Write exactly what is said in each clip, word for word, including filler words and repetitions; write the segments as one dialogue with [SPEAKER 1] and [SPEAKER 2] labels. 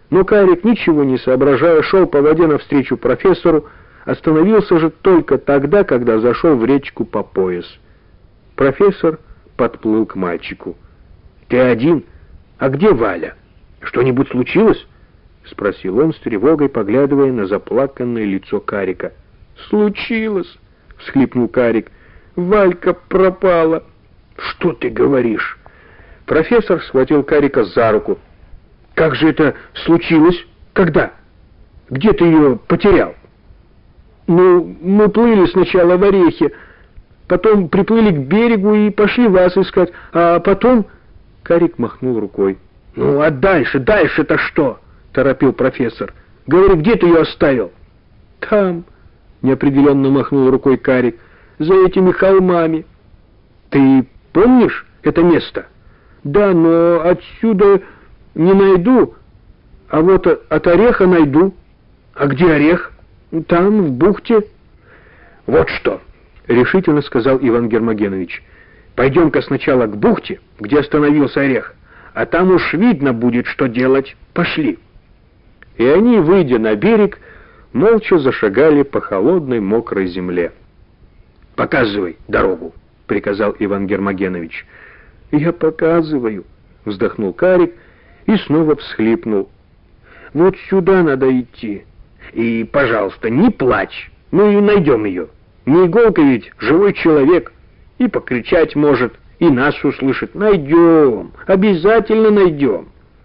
[SPEAKER 1] Но Карик, ничего не соображая, шел по воде навстречу профессору, остановился же только тогда, когда зашел в речку по пояс. Профессор подплыл к мальчику. «Ты один? А где Валя? Что-нибудь случилось?» — спросил он с тревогой, поглядывая на заплаканное лицо Карика. «Случилось!» — всхлипнул Карик. «Валька пропала!» «Что ты говоришь?» Профессор схватил Карика за руку. «Как же это случилось? Когда? Где ты ее потерял?» «Ну, мы плыли сначала в Орехе, потом приплыли к берегу и пошли вас искать, а потом...» Карик махнул рукой. «Ну, а дальше, дальше-то что?» — торопил профессор. «Говори, где ты ее оставил?» «Там», — неопределенно махнул рукой Карик, — «за этими холмами». «Ты помнишь это место?» «Да, но отсюда не найду, а вот от Ореха найду». «А где Орех?» «Там, в бухте». «Вот что», — решительно сказал Иван Гермогенович, — «пойдем-ка сначала к бухте, где остановился Орех, а там уж видно будет, что делать. Пошли». И они, выйдя на берег, молча зашагали по холодной мокрой земле. «Показывай дорогу», — приказал Иван Гермогенович. «Я показываю», — вздохнул Карик и снова всхлипнул. «Вот сюда надо идти. И, пожалуйста, не плачь, ну и найдем ее. Не иголка ведь, живой человек. И покричать может, и нас услышит. Найдем, обязательно найдем».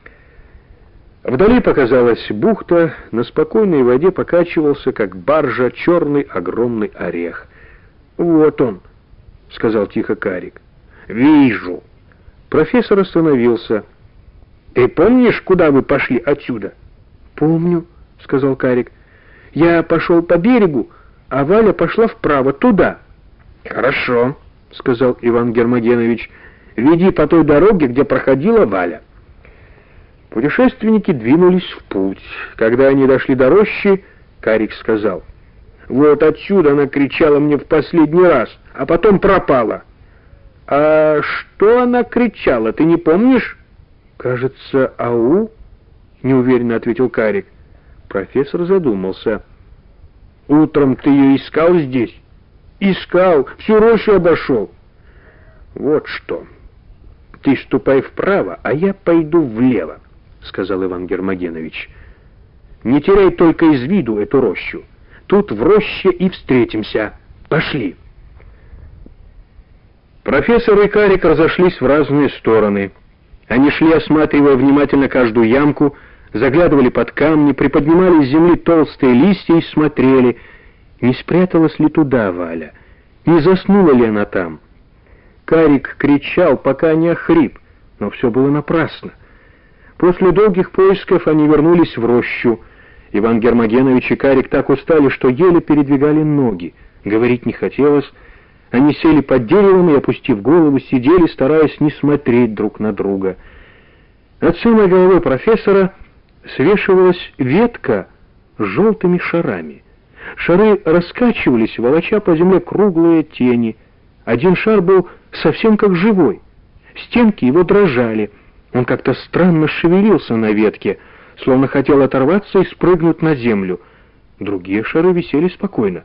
[SPEAKER 1] Вдали показалась бухта, на спокойной воде покачивался, как баржа, черный огромный орех. «Вот он», — сказал тихо Карик. «Вижу». Профессор остановился. «Ты помнишь, куда вы пошли отсюда?» «Помню», — сказал Карик. «Я пошел по берегу, а Валя пошла вправо, туда». «Хорошо», — сказал Иван Гермогенович. «Веди по той дороге, где проходила Валя». Путешественники двинулись в путь. Когда они дошли до рощи, Карик сказал: «Вот отсюда она кричала мне в последний раз, а потом пропала». «А что она кричала, ты не помнишь?» «Кажется, ау», — неуверенно ответил Карик. Профессор задумался. «Утром ты ее искал здесь?» «Искал, всю рощу обошел». «Вот что, ты ступай вправо, а я пойду влево», — сказал Иван Гермогенович. «Не теряй только из виду эту рощу. Тут в роще и встретимся. Пошли». Профессор и Карик разошлись в разные стороны. Они шли, осматривая внимательно каждую ямку, заглядывали под камни, приподнимали с земли толстые листья и смотрели, не спряталась ли туда Валя, не заснула ли она там. Карик кричал, пока не охрип, но все было напрасно. После долгих поисков они вернулись в рощу. Иван Гермогенович и Карик так устали, что еле передвигали ноги. Говорить не хотелось. Они сели под деревом и, опустив голову, сидели, стараясь не смотреть друг на друга. Над самой головой профессора свешивалась ветка с желтыми шарами. Шары раскачивались, волоча по земле круглые тени. Один шар был совсем как живой. Стенки его дрожали. Он как-то странно шевелился на ветке, словно хотел оторваться и спрыгнуть на землю. Другие шары висели спокойно.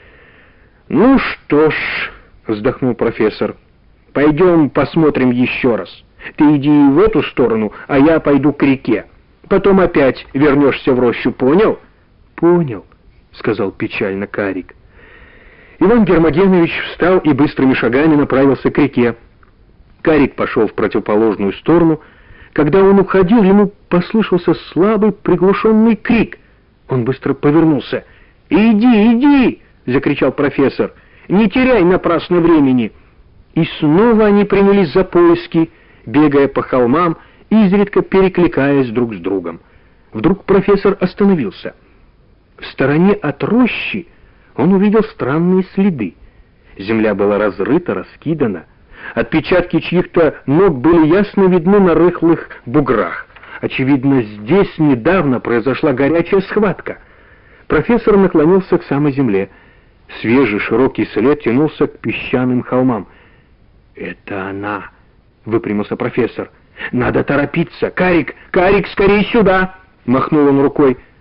[SPEAKER 1] «Ну что ж», — вздохнул профессор, — «пойдем посмотрим еще раз. Ты иди в эту сторону, а я пойду к реке. Потом опять вернешься в рощу, понял?» «Понял», — сказал печально Карик. Иван Гермогенович встал и быстрыми шагами направился к реке. Карик пошел в противоположную сторону. Когда он уходил, ему послышался слабый приглушенный крик. Он быстро повернулся. «Иди, иди!» — закричал профессор. «Не теряй напрасно времени!» И снова они принялись за поиски, бегая по холмам, изредка перекликаясь друг с другом. Вдруг профессор остановился. В стороне от рощи он увидел странные следы. Земля была разрыта, раскидана. Отпечатки чьих-то ног были ясно видны на рыхлых буграх. Очевидно, здесь недавно произошла горячая схватка. Профессор наклонился к самой земле. Свежий широкий след тянулся к песчаным холмам. «Это она!» — выпрямился профессор. «Надо торопиться! Карик! Карик, скорее сюда!» Махнул он рукой.